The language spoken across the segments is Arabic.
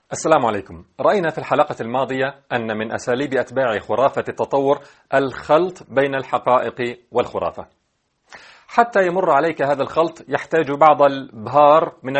السلام عليكم. رأينا في الحلقة الماضية أن من أساليب أتباع خرافة التطور الخلط بين الحقائق والخرافة. حتى يمر عليك هذا الخلط يحتاج بعض الإبهار من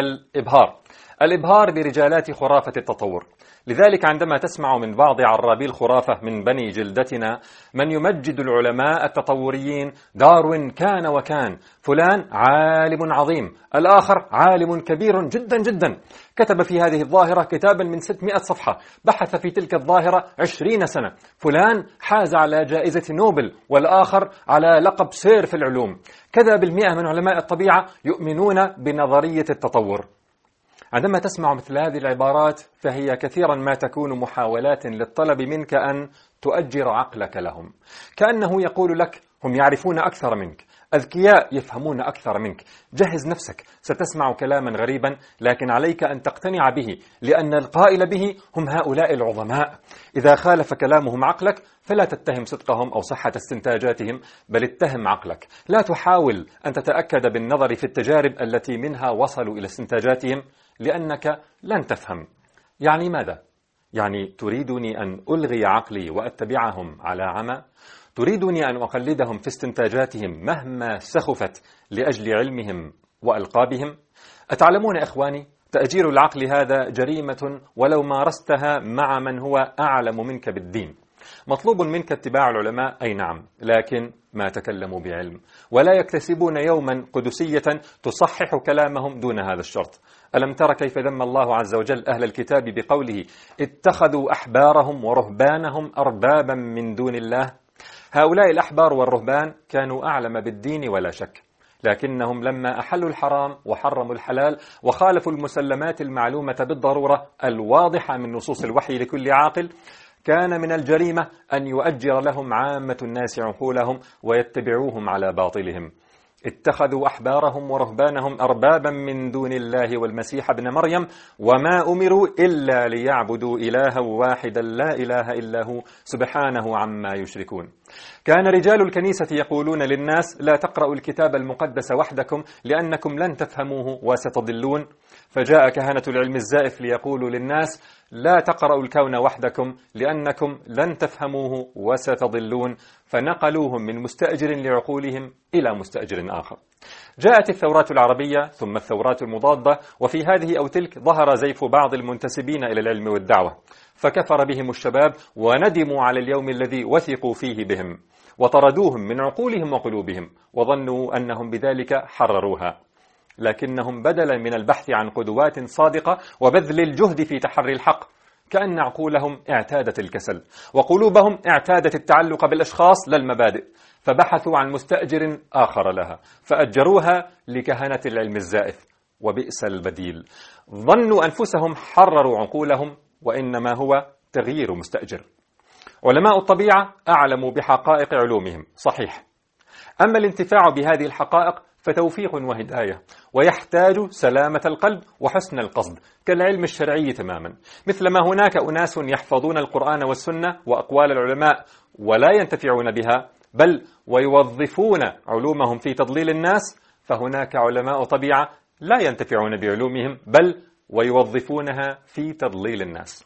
الإبهار برجالات خرافة التطور. لذلك عندما تسمع من بعض عرابي الخرافة من بني جلدتنا من يمجد العلماء التطوريين: داروين كان وكان، فلان عالم عظيم، الآخر عالم كبير جدا جدا، كتب في هذه الظاهرة كتابا من 600 صفحة، بحث في تلك الظاهرة 20 سنة، فلان حاز على جائزة نوبل والآخر على لقب سير في العلوم. كذا بالمئة من علماء الطبيعة يؤمنون بنظرية التطور. عندما تسمع مثل هذه العبارات فهي كثيرا ما تكون محاولات للطلب منك أن تؤجر عقلك لهم، كأنه يقول لك: هم يعرفون أكثر منك، أذكياء يفهمون أكثر منك، جهز نفسك، ستسمع كلاما غريبا لكن عليك أن تقتنع به، لأن القائل به هم هؤلاء العظماء. إذا خالف كلامهم عقلك فلا تتهم صدقهم أو صحة استنتاجاتهم، بل اتهم عقلك. لا تحاول أن تتأكد بالنظر في التجارب التي منها وصلوا إلى استنتاجاتهم، لأنك لن تفهم. يعني ماذا؟ يعني تريدني أن ألغي عقلي وأتبعهم على عمى؟ تريدني أن أقلدهم في استنتاجاتهم مهما سخفت لأجل علمهم وألقابهم؟ أتعلمون إخواني، تأجير العقل هذا جريمة ولو مارستها مع من هو أعلم منك بالدين. مطلوب منك اتباع العلماء، أي نعم، لكن ما تكلموا بعلم، ولا يكتسبون يوما قدسية تصحح كلامهم دون هذا الشرط. ألم تر كيف ذم الله عز وجل أهل الكتاب بقوله: اتخذوا أحبارهم ورهبانهم أربابا من دون الله؟ هؤلاء الأحبار والرهبان كانوا أعلم بالدين ولا شك، لكنهم لما أحلوا الحرام وحرموا الحلال وخالفوا المسلمات المعلومة بالضرورة الواضحة من نصوص الوحي لكل عاقل، كان من الجريمة أن يؤجر لهم عامة الناس عقولهم ويتبعوهم على باطلهم. اتخذوا أحبارهم ورهبانهم أربابا من دون الله والمسيح ابن مريم وما أمروا إلا ليعبدوا إلها واحدا لا إله إلا هو سبحانه عما يشركون. كان رجال الكنيسة يقولون للناس: لا تقرأوا الكتاب المقدس وحدكم لأنكم لن تفهموه وستضلون. فجاء كهنة العلم الزائف ليقولوا للناس: لا تقرأوا الكون وحدكم لأنكم لن تفهموه وستضلون. فنقلوهم من مستأجر لعقولهم إلى مستأجر آخر. جاءت الثورات العربية ثم الثورات المضادة، وفي هذه أو تلك ظهر زيف بعض المنتسبين إلى العلم والدعوة، فكفر بهم الشباب وندموا على اليوم الذي وثقوا فيه بهم، وطردوهم من عقولهم وقلوبهم، وظنوا أنهم بذلك حرروها. لكنهم بدلا من البحث عن قدوات صادقة وبذل الجهد في تحري الحق، كأن عقولهم اعتادت الكسل وقلوبهم اعتادت التعلق بالأشخاص لا المبادئ، فبحثوا عن مستأجر آخر لها فأجروها لكهنة العلم الزائف، وبئس البديل. ظنوا أنفسهم حرروا عقولهم، وإنما هو تغيير مستأجر. علماء الطبيعة أعلموا بحقائق علومهم، صحيح، أما الانتفاع بهذه الحقائق فتوفيق وهداية، ويحتاج سلامة القلب وحسن القصد كالعلم الشرعي تماما. مثلما هناك أناس يحفظون القرآن والسنة وأقوال العلماء ولا ينتفعون بها، بل ويوظفون علومهم في تضليل الناس، فهناك علماء طبيعة لا ينتفعون بعلومهم بل ويوظفونها في تضليل الناس.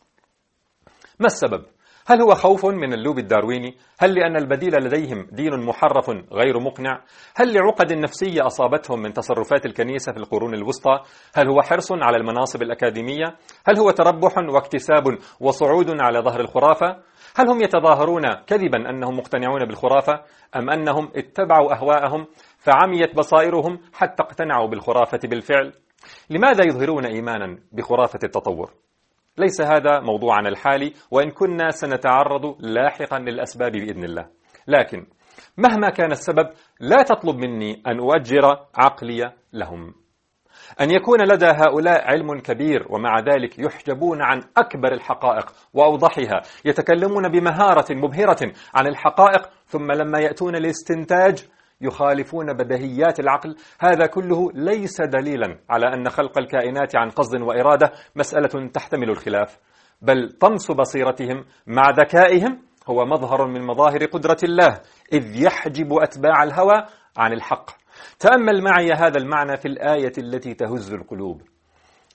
ما السبب؟ هل هو خوف من اللوب الدارويني؟ هل لأن البديل لديهم دين محرف غير مقنع؟ هل لعقد نفسية أصابتهم من تصرفات الكنيسة في القرون الوسطى؟ هل هو حرص على المناصب الأكاديمية؟ هل هو تربح واكتساب وصعود على ظهر الخرافة؟ هل هم يتظاهرون كذبا أنهم مقتنعون بالخرافة؟ أم أنهم اتبعوا أهواءهم فعميت بصائرهم حتى اقتنعوا بالخرافة بالفعل؟ لماذا يظهرون إيمانا بخرافة التطور؟ ليس هذا موضوعنا الحالي، وإن كنا سنتعرض لاحقا للأسباب بإذن الله. لكن مهما كان السبب لا تطلب مني أن أؤجر عقلي لهم. أن يكون لدى هؤلاء علم كبير ومع ذلك يحجبون عن أكبر الحقائق وأوضحها، يتكلمون بمهارة مبهرة عن الحقائق، ثم لما يأتون الاستنتاج يخالفون بديهيات العقل، هذا كله ليس دليلا على أن خلق الكائنات عن قصد وإرادة مسألة تحتمل الخلاف، بل طمس بصيرتهم مع ذكائهم هو مظهر من مظاهر قدرة الله، إذ يحجب أتباع الهوى عن الحق. تأمل معي هذا المعنى في الآية التي تهز القلوب: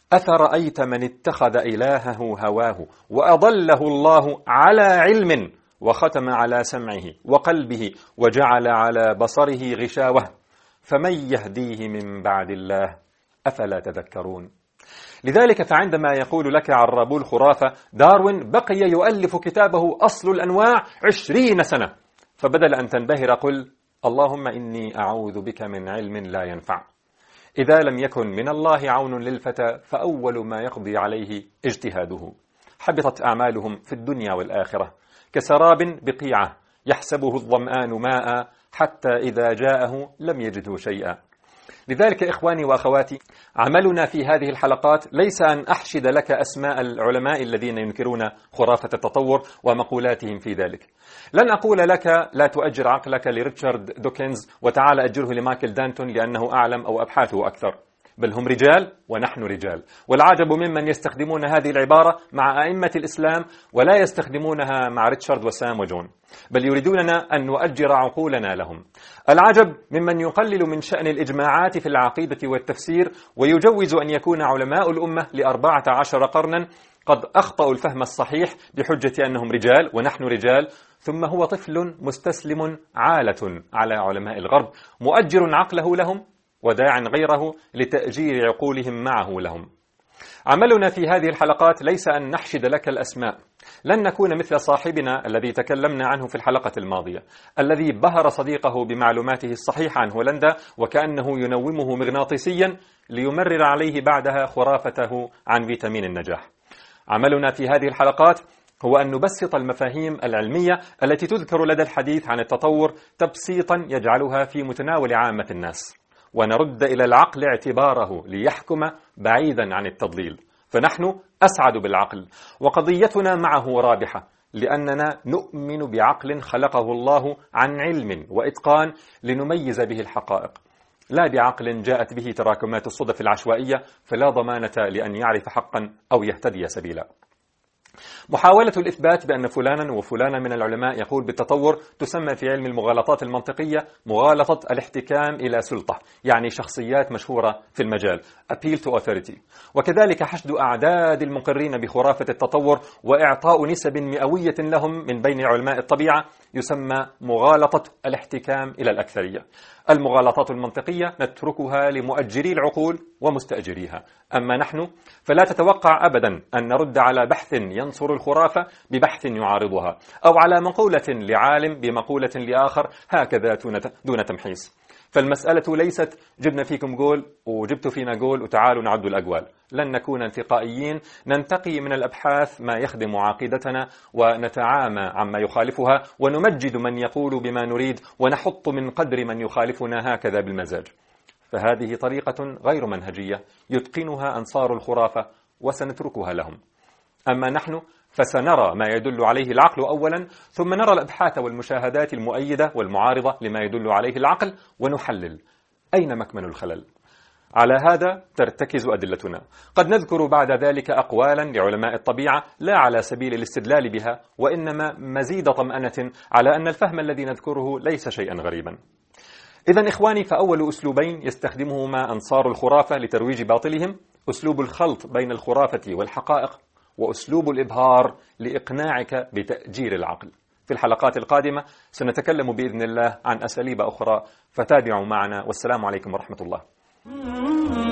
أفرأيت من اتخذ إلهه هواه وأضله الله على علم وختم على سمعه وقلبه وجعل على بصره غشاوة فمن يهديه من بعد الله أفلا تذكرون. لذلك فعندما يقول لك عرابو الخرافة داروين بقي يؤلف كتابه أصل الأنواع 20 سنة، فبدل أن تنبهر قل اللهم إني أعوذ بك من علم لا ينفع. إذا لم يكن من الله عون للفتى فأول ما يقضي عليه اجتهاده. حبطت أعمالهم في الدنيا والآخرة كسراب بقيعة يحسبه الظمآن ماء حتى إذا جاءه لم يجده شيئا. لذلك إخواني وأخواتي، عملنا في هذه الحلقات ليس أن أحشد لك أسماء العلماء الذين ينكرون خرافة التطور ومقولاتهم في ذلك. لن أقول لك لا تؤجر عقلك لريتشارد دوكنز وتعال أجره لمايكل دانتون لأنه أعلم أو أبحاثه أكثر، بل هم رجال ونحن رجال. والعجب ممن يستخدمون هذه العبارة مع أئمة الإسلام ولا يستخدمونها مع ريتشارد وسام وجون، بل يريدوننا أن نؤجر عقولنا لهم. العجب ممن يقلل من شأن الإجماعات في العقيدة والتفسير ويجوز أن يكون علماء الأمة ل14 قرنا قد أخطأوا الفهم الصحيح بحجة أنهم رجال ونحن رجال، ثم هو طفل مستسلم عالة على علماء الغرب مؤجر عقله لهم وداع غيره لتأجير عقولهم معه لهم. عملنا في هذه الحلقات ليس أن نحشد لك الأسماء، لن نكون مثل صاحبنا الذي تكلمنا عنه في الحلقة الماضية، الذي بهر صديقه بمعلوماته الصحيحة عن هولندا وكأنه ينومه مغناطيسيا ليمرر عليه بعدها خرافته عن فيتامين النجاح. عملنا في هذه الحلقات هو أن نبسط المفاهيم العلمية التي تذكر لدى الحديث عن التطور تبسيطا يجعلها في متناول عامة الناس، ونرد إلى العقل اعتباره ليحكم بعيدا عن التضليل. فنحن أسعد بالعقل وقضيتنا معه رابحة، لأننا نؤمن بعقل خلقه الله عن علم وإتقان لنميز به الحقائق، لا بعقل جاءت به تراكمات الصدف العشوائية فلا ضمانة لأن يعرف حقا أو يهتدي سبيلا. محاولة الإثبات بأن فلانا وفلانا من العلماء يقول بالتطور تسمى في علم المغالطات المنطقية مغالطة الاحتكام إلى سلطة، يعني شخصيات مشهورة في المجال appeal to authority. وكذلك حشد أعداد المقرين بخرافة التطور وإعطاء نسب مئوية لهم من بين علماء الطبيعة يسمى مغالطة الاحتكام إلى الأكثرية. المغالطات المنطقية نتركها لمؤجري العقول ومستأجريها، أما نحن فلا تتوقع أبدا أن نرد على بحث ينصر الخرافة ببحث يعارضها، أو على مقولة لعالم بمقولة لآخر هكذا دون تمحيص. فالمسألة ليست جبنا فيكم جول وجبتوا فينا جول وتعالوا نعد الأجوال. لن نكون انتقائيين، ننتقي من الأبحاث ما يخدم عقيدتنا ونتعامى عما يخالفها ونمجد من يقول بما نريد ونحط من قدر من يخالفنا هكذا بالمزاج. فهذه طريقة غير منهجية يتقنها أنصار الخرافة وسنتركها لهم. أما نحن فسنرى ما يدل عليه العقل أولا، ثم نرى الأبحاث والمشاهدات المؤيدة والمعارضة لما يدل عليه العقل ونحلل أين مكمن الخلل. على هذا ترتكز أدلتنا. قد نذكر بعد ذلك أقوالا لعلماء الطبيعة لا على سبيل الاستدلال بها، وإنما مزيد طمأنة على أن الفهم الذي نذكره ليس شيئا غريبا. إذن إخواني، فأول أسلوبين يستخدمهما أنصار الخرافة لترويج باطلهم أسلوب الخلط بين الخرافة والحقائق، وأسلوب الإبهار لإقناعك بتأجير العقل. في الحلقات القادمة سنتكلم بإذن الله عن أساليب أخرى، فتابعوا معنا، والسلام عليكم ورحمة الله.